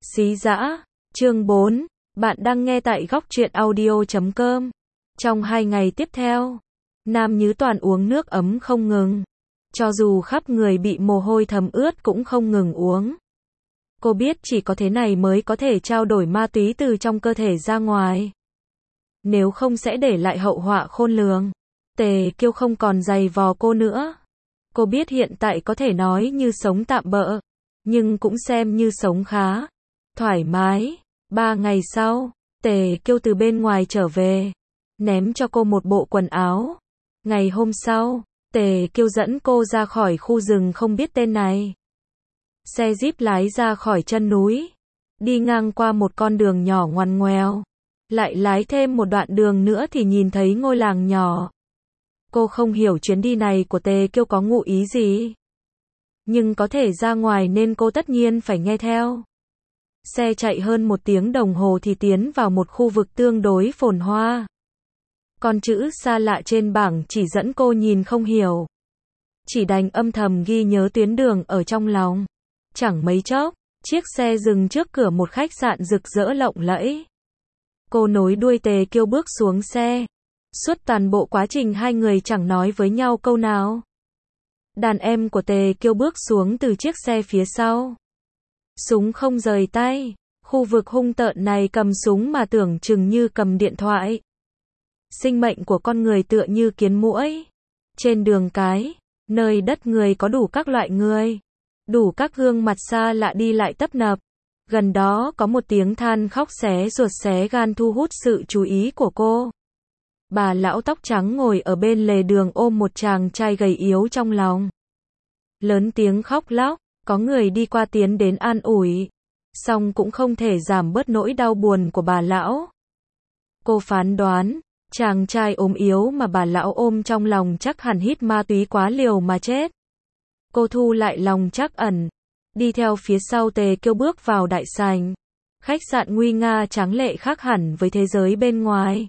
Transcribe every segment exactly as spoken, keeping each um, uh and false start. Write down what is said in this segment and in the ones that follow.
Xí dã, chương bốn, bạn đang nghe tại góc truyện audio chấm com. Trong hai ngày tiếp theo, Nam Nhứ Toàn uống nước ấm không ngừng. Cho dù khắp người bị mồ hôi thấm ướt cũng không ngừng uống. Cô biết chỉ có thế này mới có thể trao đổi ma túy từ trong cơ thể ra ngoài. Nếu không sẽ để lại hậu họa khôn lường. Tề Kiêu không còn giày vò cô nữa. Cô biết hiện tại có thể nói như sống tạm bợ, nhưng cũng xem như sống khá thoải mái. Ba ngày sau, Tề Kiêu từ bên ngoài trở về, ném cho cô một bộ quần áo. Ngày hôm sau, Tề Kiêu dẫn cô ra khỏi khu rừng không biết tên này. Xe jeep lái ra khỏi chân núi, đi ngang qua một con đường nhỏ ngoằn ngoèo. Lại lái thêm một đoạn đường nữa thì nhìn thấy ngôi làng nhỏ. Cô không hiểu chuyến đi này của Tề Kiêu có ngụ ý gì. Nhưng có thể ra ngoài nên cô tất nhiên phải nghe theo. Xe chạy hơn một tiếng đồng hồ thì tiến vào một khu vực tương đối phồn hoa. Con chữ xa lạ trên bảng chỉ dẫn cô nhìn không hiểu. Chỉ đành âm thầm ghi nhớ tuyến đường ở trong lòng. Chẳng mấy chốc, chiếc xe dừng trước cửa một khách sạn rực rỡ lộng lẫy. Cô nối đuôi Tề Kiêu bước xuống xe. Suốt toàn bộ quá trình hai người chẳng nói với nhau câu nào. Đàn em của Tề Kiêu bước xuống từ chiếc xe phía sau. Súng không rời tay. Khu vực hung tợn này cầm súng mà tưởng chừng như cầm điện thoại. Sinh mệnh của con người tựa như kiến muỗi. Trên đường cái, nơi đất người có đủ các loại người. Đủ các gương mặt xa lạ đi lại tấp nập. Gần đó có một tiếng than khóc xé ruột xé gan thu hút sự chú ý của cô. Bà lão tóc trắng ngồi ở bên lề đường ôm một chàng trai gầy yếu trong lòng. Lớn tiếng khóc lóc, có người đi qua tiến đến an ủi. Song cũng không thể giảm bớt nỗi đau buồn của bà lão. Cô phán đoán, chàng trai ốm yếu mà bà lão ôm trong lòng chắc hẳn hít ma túy quá liều mà chết. Cô thu lại lòng trắc ẩn, đi theo phía sau Tề Kiêu bước vào đại sảnh. Khách sạn nguy nga tráng lệ khác hẳn với thế giới bên ngoài.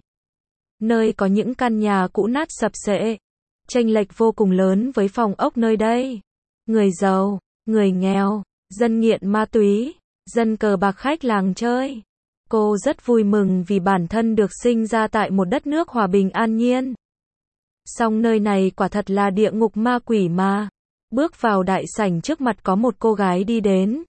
Nơi có những căn nhà cũ nát sập xệ, chênh lệch vô cùng lớn với phòng ốc nơi đây. Người giàu, người nghèo, dân nghiện ma túy, dân cờ bạc khách làng chơi. Cô rất vui mừng vì bản thân được sinh ra tại một đất nước hòa bình an nhiên. Song nơi này quả thật là địa ngục ma quỷ mà. Bước vào đại sảnh trước mặt có một cô gái đi đến.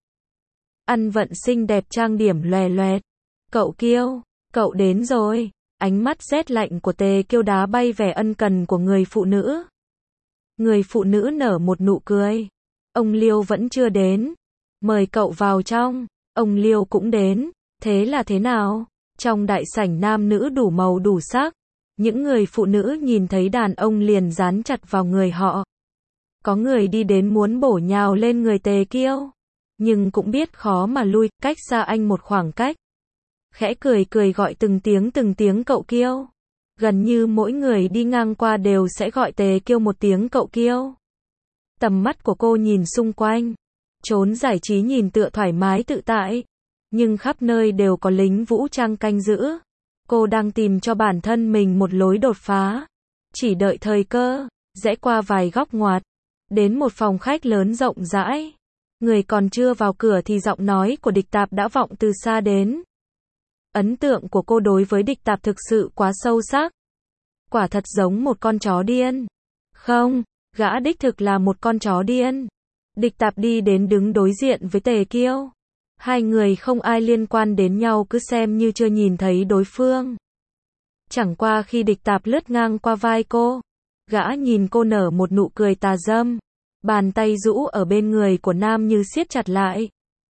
Ăn vận xinh đẹp trang điểm lòe loẹt. Cậu Kiêu, cậu đến rồi. Ánh mắt rét lạnh của Tề Kiêu đá bay vẻ ân cần của người phụ nữ. Người phụ nữ nở một nụ cười. Ông Liêu vẫn chưa đến. Mời cậu vào trong. Ông Liêu cũng đến. Thế là thế nào? Trong đại sảnh nam nữ đủ màu đủ sắc. Những người phụ nữ nhìn thấy đàn ông liền dán chặt vào người họ. Có người đi đến muốn bổ nhào lên người Tề Kiêu. Nhưng cũng biết khó mà lui, cách xa anh một khoảng cách. Khẽ cười cười gọi từng tiếng từng tiếng cậu Kiêu. Gần như mỗi người đi ngang qua đều sẽ gọi Tề Kiêu một tiếng cậu Kiêu. Tầm mắt của cô nhìn xung quanh. Trốn giải trí nhìn tựa thoải mái tự tại. Nhưng khắp nơi đều có lính vũ trang canh giữ. Cô đang tìm cho bản thân mình một lối đột phá. Chỉ đợi thời cơ, rẽ qua vài góc ngoặt. Đến một phòng khách lớn rộng rãi. Người còn chưa vào cửa thì giọng nói của Địch Tạp đã vọng từ xa đến. Ấn tượng của cô đối với Địch Tạp thực sự quá sâu sắc. Quả thật giống một con chó điên. Không, gã đích thực là một con chó điên. Địch Tạp đi đến đứng đối diện với Tề Kiêu. Hai người không ai liên quan đến nhau cứ xem như chưa nhìn thấy đối phương. Chẳng qua khi Địch Tạp lướt ngang qua vai cô, gã nhìn cô nở một nụ cười tà dâm. Bàn tay rũ ở bên người của Nam như siết chặt lại.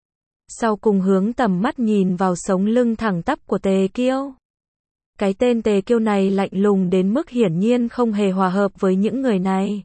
Sau cùng hướng tầm mắt nhìn vào sống lưng thẳng tắp của Tề Kiêu. Cái tên Tề Kiêu này lạnh lùng đến mức hiển nhiên không hề hòa hợp với những người này.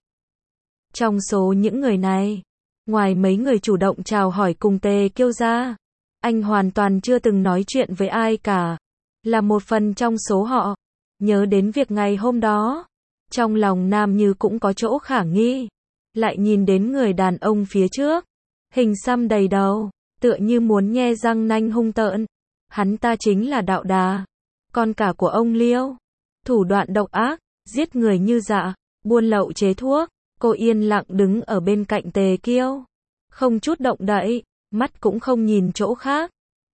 Trong số những người này, ngoài mấy người chủ động chào hỏi cùng Tề Kiêu ra, anh hoàn toàn chưa từng nói chuyện với ai cả. Là một phần trong số họ. Nhớ đến việc ngày hôm đó, trong lòng Nam Như cũng có chỗ khả nghi. Lại nhìn đến người đàn ông phía trước, hình xăm đầy đầu, tựa như muốn nhe răng nanh hung tợn. Hắn ta chính là Đạo Đà, con cả của ông Liêu. Thủ đoạn độc ác, giết người như dã, buôn lậu chế thuốc. Cô yên lặng đứng ở bên cạnh Tề Kiêu, không chút động đậy, mắt cũng không nhìn chỗ khác.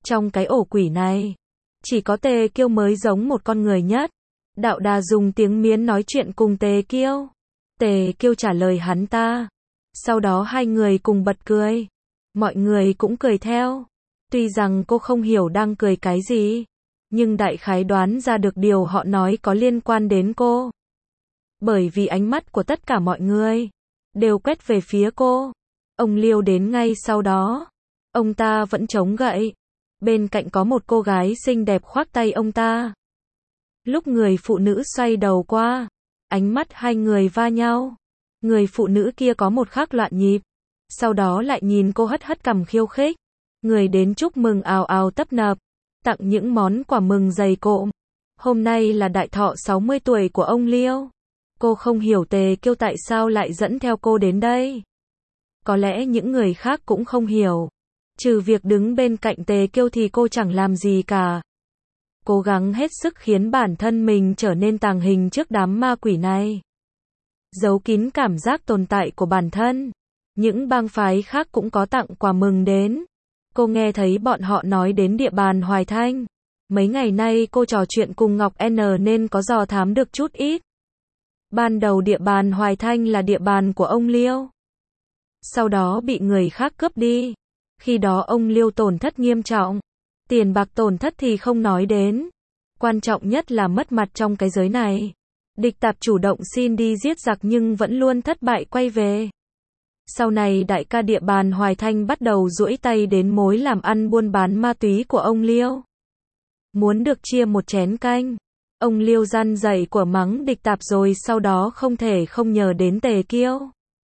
Trong cái ổ quỷ này, chỉ có Tề Kiêu mới giống một con người nhất. Đạo Đà dùng tiếng Miến nói chuyện cùng Tề Kiêu. Tề Kiêu trả lời hắn ta. Sau đó hai người cùng bật cười. Mọi người cũng cười theo. Tuy rằng cô không hiểu đang cười cái gì, nhưng đại khái đoán ra được điều họ nói có liên quan đến cô. Bởi vì ánh mắt của tất cả mọi người đều quét về phía cô. Ông Liêu đến ngay sau đó. Ông ta vẫn chống gậy. Bên cạnh có một cô gái xinh đẹp khoác tay ông ta. Lúc người phụ nữ xoay đầu qua, ánh mắt hai người va nhau. Người phụ nữ kia có một khắc loạn nhịp. Sau đó lại nhìn cô hất hất cằm khiêu khích. Người đến chúc mừng ào ào tấp nập, tặng những món quà mừng dày cộm. Hôm nay là đại thọ sáu mươi tuổi của ông Liêu. Cô không hiểu Tề Kiêu tại sao lại dẫn theo cô đến đây. Có lẽ những người khác cũng không hiểu. Trừ việc đứng bên cạnh Tề Kiêu thì cô chẳng làm gì cả. Cố gắng hết sức khiến bản thân mình trở nên tàng hình trước đám ma quỷ này. Giấu kín cảm giác tồn tại của bản thân. Những bang phái khác cũng có tặng quà mừng đến. Cô nghe thấy bọn họ nói đến địa bàn Hoài Thanh. Mấy ngày nay cô trò chuyện cùng Ngọc N nên có dò thám được chút ít. Ban đầu địa bàn Hoài Thanh là địa bàn của ông Liêu. Sau đó bị người khác cướp đi. Khi đó ông Liêu tổn thất nghiêm trọng. Tiền bạc tổn thất thì không nói đến. Quan trọng nhất là mất mặt trong cái giới này. Địch Tạp chủ động xin đi giết giặc nhưng vẫn luôn thất bại quay về. Sau này đại ca địa bàn Hoài Thanh bắt đầu duỗi tay đến mối làm ăn buôn bán ma túy của ông Liêu. Muốn được chia một chén canh. Ông Liêu răn dạy của mắng Địch Tạp rồi sau đó không thể không nhờ đến Tề Kiêu.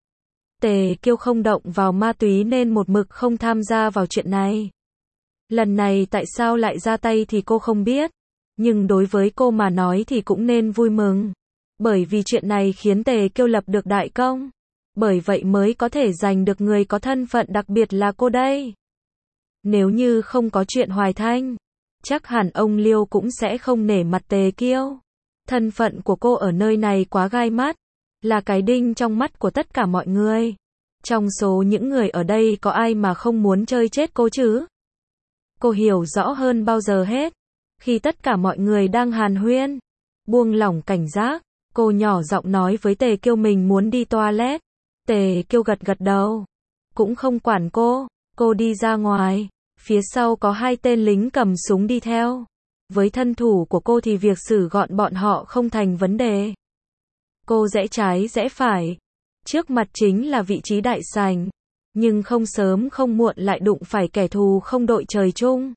Tề Kiêu không động vào ma túy nên một mực không tham gia vào chuyện này. Lần này tại sao lại ra tay thì cô không biết. Nhưng đối với cô mà nói thì cũng nên vui mừng. Bởi vì chuyện này khiến Tề Kiêu lập được đại công. Bởi vậy mới có thể giành được người có thân phận đặc biệt là cô đây. Nếu như không có chuyện Hoài Thanh, chắc hẳn ông Liêu cũng sẽ không nể mặt Tề Kiêu. Thân phận của cô ở nơi này quá gai mắt, là cái đinh trong mắt của tất cả mọi người. Trong số những người ở đây có ai mà không muốn chơi chết cô chứ? Cô hiểu rõ hơn bao giờ hết. Khi tất cả mọi người đang hàn huyên, buông lỏng cảnh giác, cô nhỏ giọng nói với Tề Kiêu mình muốn đi toilet. Tề Kiêu gật gật đầu, cũng không quản cô. Cô đi ra ngoài, phía sau có hai tên lính cầm súng đi theo. Với thân thủ của cô thì việc xử gọn bọn họ không thành vấn đề. Cô rẽ trái rẽ phải, trước mặt chính là vị trí đại sảnh, nhưng không sớm không muộn lại đụng phải kẻ thù không đội trời chung.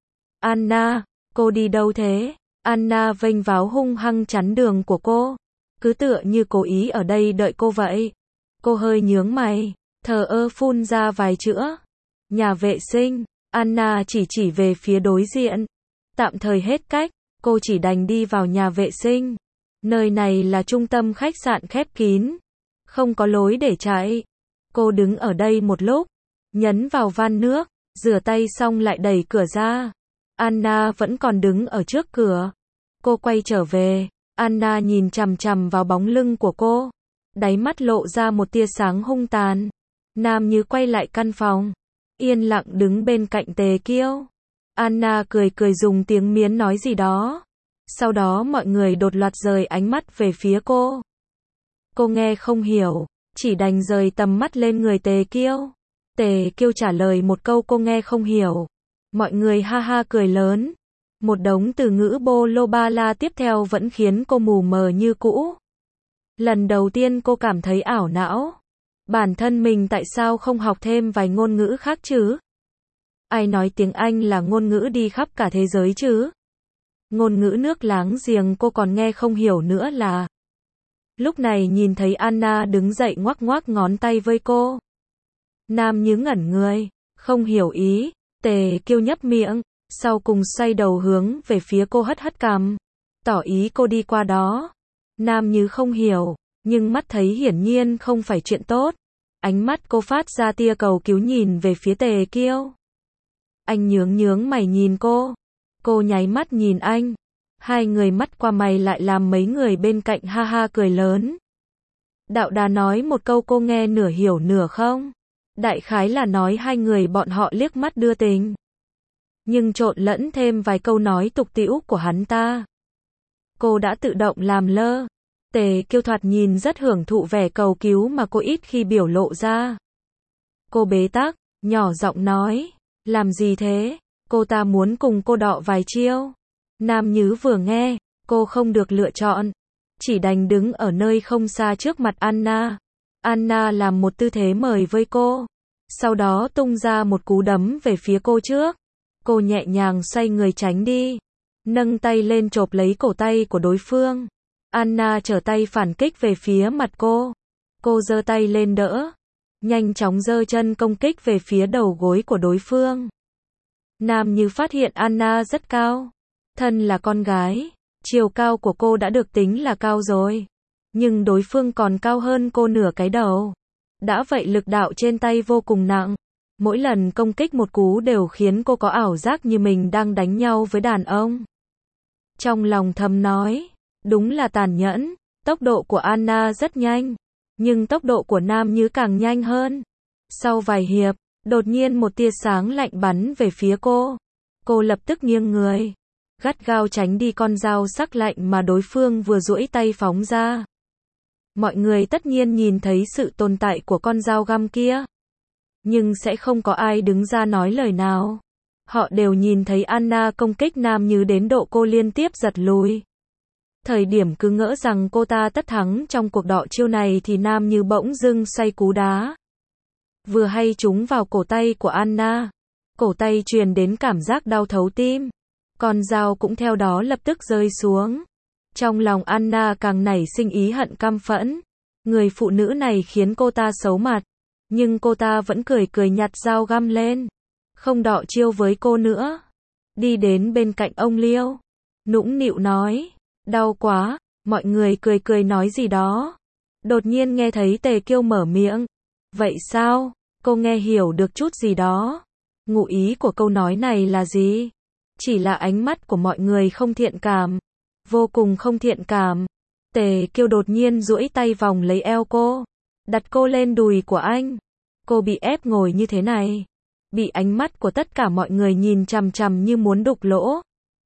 Anna, cô đi đâu thế? Anna vênh váo hung hăng chắn đường của cô, cứ tựa như cố ý ở đây đợi cô vậy. Cô hơi nhướng mày, thờ ơ phun ra vài chữ. Nhà vệ sinh. Anna chỉ chỉ về phía đối diện. Tạm thời hết cách, cô chỉ đành đi vào nhà vệ sinh. Nơi này là trung tâm khách sạn khép kín, không có lối để chạy. Cô đứng ở đây một lúc, nhấn vào van nước, rửa tay xong lại đẩy cửa ra. Anna vẫn còn đứng ở trước cửa. Cô quay trở về, Anna nhìn chằm chằm vào bóng lưng của cô, đáy mắt lộ ra một tia sáng hung tàn. Nam Như quay lại căn phòng, yên lặng đứng bên cạnh Tề Kiêu. Anna cười cười dùng tiếng Miến nói gì đó. Sau đó mọi người đột loạt rời ánh mắt về phía cô. Cô nghe không hiểu, chỉ đành rời tầm mắt lên người Tề Kiêu. Tề Kiêu trả lời một câu cô nghe không hiểu. Mọi người ha ha cười lớn. Một đống từ ngữ bô lô ba la tiếp theo vẫn khiến cô mù mờ như cũ. Lần đầu tiên cô cảm thấy ảo não. Bản thân mình tại sao không học thêm vài ngôn ngữ khác chứ? Ai nói tiếng Anh là ngôn ngữ đi khắp cả thế giới chứ? Ngôn ngữ nước láng giềng cô còn nghe không hiểu nữa là. Lúc này nhìn thấy Anna đứng dậy ngoắc ngoắc ngón tay với cô. Nam Như ngẩn người, không hiểu ý. Tề Kiêu nhấp miệng, sau cùng xoay đầu hướng về phía cô hất hất cằm, tỏ ý cô đi qua đó. Nam Như không hiểu, nhưng mắt thấy hiển nhiên không phải chuyện tốt. Ánh mắt cô phát ra tia cầu cứu nhìn về phía Tề Kiêu. Anh nhướng nhướng mày nhìn cô. Cô nháy mắt nhìn anh. Hai người mắt qua mày lại làm mấy người bên cạnh ha ha cười lớn. Đạo Đà nói một câu cô nghe nửa hiểu nửa không. Đại khái là nói hai người bọn họ liếc mắt đưa tình. nhưng trộn lẫn thêm vài câu nói tục tĩu của hắn ta. Cô đã tự động làm lơ. Tề Kiêu thoạt nhìn rất hưởng thụ vẻ cầu cứu mà cô ít khi biểu lộ ra. Cô bế tắc, nhỏ giọng nói, làm gì thế, cô ta muốn cùng cô đọ vài chiêu. Nam Nhứ vừa nghe, cô không được lựa chọn, chỉ đành đứng ở nơi không xa trước mặt Anna. Anna làm một tư thế mời với cô, sau đó tung ra một cú đấm về phía cô trước. Cô nhẹ nhàng xoay người tránh đi, nâng tay lên chộp lấy cổ tay của đối phương. Anna trở tay phản kích về phía mặt cô. Cô giơ tay lên đỡ, nhanh chóng giơ chân công kích về phía đầu gối của đối phương. Nam Như phát hiện Anna rất cao. Thân là con gái, chiều cao của cô đã được tính là cao rồi. Nhưng đối phương còn cao hơn cô nửa cái đầu. Đã vậy lực đạo trên tay vô cùng nặng. Mỗi lần công kích một cú đều khiến cô có ảo giác như mình đang đánh nhau với đàn ông. Trong lòng thầm nói, đúng là tàn nhẫn. Tốc độ của Anna rất nhanh, nhưng tốc độ của Nam Như càng nhanh hơn. Sau vài hiệp, đột nhiên một tia sáng lạnh bắn về phía cô. Cô lập tức nghiêng người, gắt gao tránh đi con dao sắc lạnh mà đối phương vừa duỗi tay phóng ra. Mọi người tất nhiên nhìn thấy sự tồn tại của con dao găm kia, nhưng sẽ không có ai đứng ra nói lời nào. Họ đều nhìn thấy Anna công kích Nam Như đến độ cô liên tiếp giật lùi. Thời điểm cứ ngỡ rằng cô ta tất thắng trong cuộc đọ chiêu này thì Nam Như bỗng dưng xoay cú đá. Vừa hay trúng vào cổ tay của Anna. Cổ tay truyền đến cảm giác đau thấu tim. Con dao cũng theo đó lập tức rơi xuống. Trong lòng Anna càng nảy sinh ý hận căm phẫn. Người phụ nữ này khiến cô ta xấu mặt. Nhưng cô ta vẫn cười cười nhặt dao găm lên. Không đọ chiêu với cô nữa. Đi đến bên cạnh ông Liêu, nũng nịu nói, đau quá. Mọi người cười cười nói gì đó. Đột nhiên nghe thấy Tề Kiêu mở miệng. Vậy sao? Cô nghe hiểu được chút gì đó. Ngụ ý của câu nói này là gì? Chỉ là ánh mắt của mọi người không thiện cảm. Vô cùng không thiện cảm. Tề Kiêu đột nhiên duỗi tay vòng lấy eo cô. Đặt cô lên đùi của anh. Cô bị ép ngồi như thế này. Bị ánh mắt của tất cả mọi người nhìn chằm chằm như muốn đục lỗ.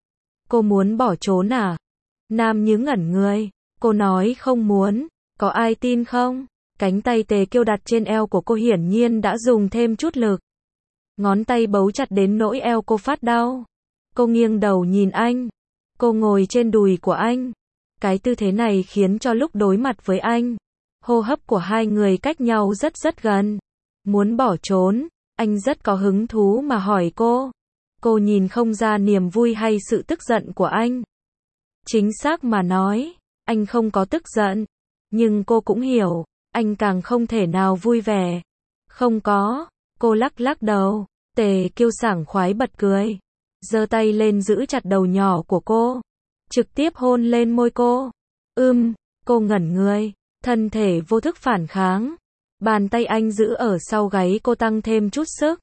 Cô muốn bỏ trốn à? Nam Nhứ ngẩn người. Cô nói không muốn. Có ai tin không? Cánh tay Tề Kiêu đặt trên eo của cô hiển nhiên đã dùng thêm chút lực. Ngón tay bấu chặt đến nỗi eo cô phát đau. Cô nghiêng đầu nhìn anh. Cô ngồi trên đùi của anh. Cái tư thế này khiến cho lúc đối mặt với anh, hô hấp của hai người cách nhau rất rất gần. Muốn bỏ trốn, anh rất có hứng thú mà hỏi cô. Cô nhìn không ra niềm vui hay sự tức giận của anh. Chính xác mà nói, anh không có tức giận. Nhưng cô cũng hiểu, anh càng không thể nào vui vẻ. Không có, cô lắc lắc đầu. Tề Kiêu sảng khoái bật cười. Giơ tay lên giữ chặt đầu nhỏ của cô. Trực tiếp hôn lên môi cô. Ưm, cô ngẩn người, thân thể vô thức phản kháng. Bàn tay anh giữ ở sau gáy cô tăng thêm chút sức.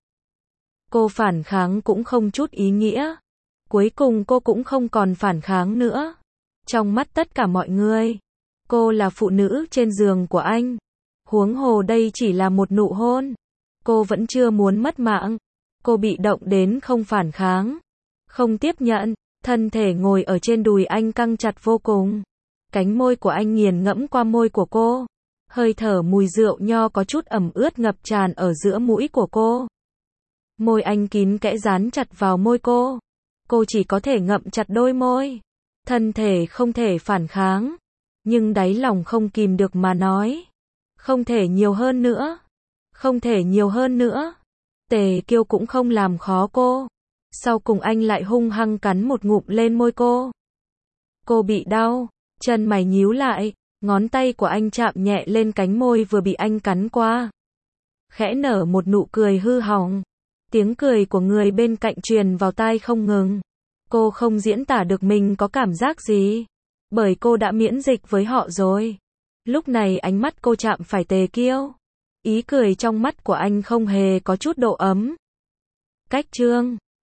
Cô phản kháng cũng không chút ý nghĩa. Cuối cùng cô cũng không còn phản kháng nữa. Trong mắt tất cả mọi người, cô là phụ nữ trên giường của anh. Huống hồ đây chỉ là một nụ hôn. Cô vẫn chưa muốn mất mạng. Cô bị động đến không phản kháng, không tiếp nhận. Thân thể ngồi ở trên đùi anh căng chặt vô cùng. Cánh môi của anh nghiền ngẫm qua môi của cô. Hơi thở mùi rượu nho có chút ẩm ướt ngập tràn ở giữa mũi của cô. Môi anh kín kẽ dán chặt vào môi cô. Cô chỉ có thể ngậm chặt đôi môi. Thân thể không thể phản kháng. Nhưng đáy lòng không kìm được mà nói. Không thể nhiều hơn nữa. Không thể nhiều hơn nữa. Tề Kiêu cũng không làm khó cô. Sau cùng anh lại hung hăng cắn một ngụm lên môi cô. Cô bị đau, chân mày nhíu lại, ngón tay của anh chạm nhẹ lên cánh môi vừa bị anh cắn qua. Khẽ nở một nụ cười hư hỏng. Tiếng cười của người bên cạnh truyền vào tai không ngừng. Cô không diễn tả được mình có cảm giác gì, bởi cô đã miễn dịch với họ rồi. Lúc này ánh mắt cô chạm phải Tề Kiêu. Ý cười trong mắt của anh không hề có chút độ ấm. Cách chương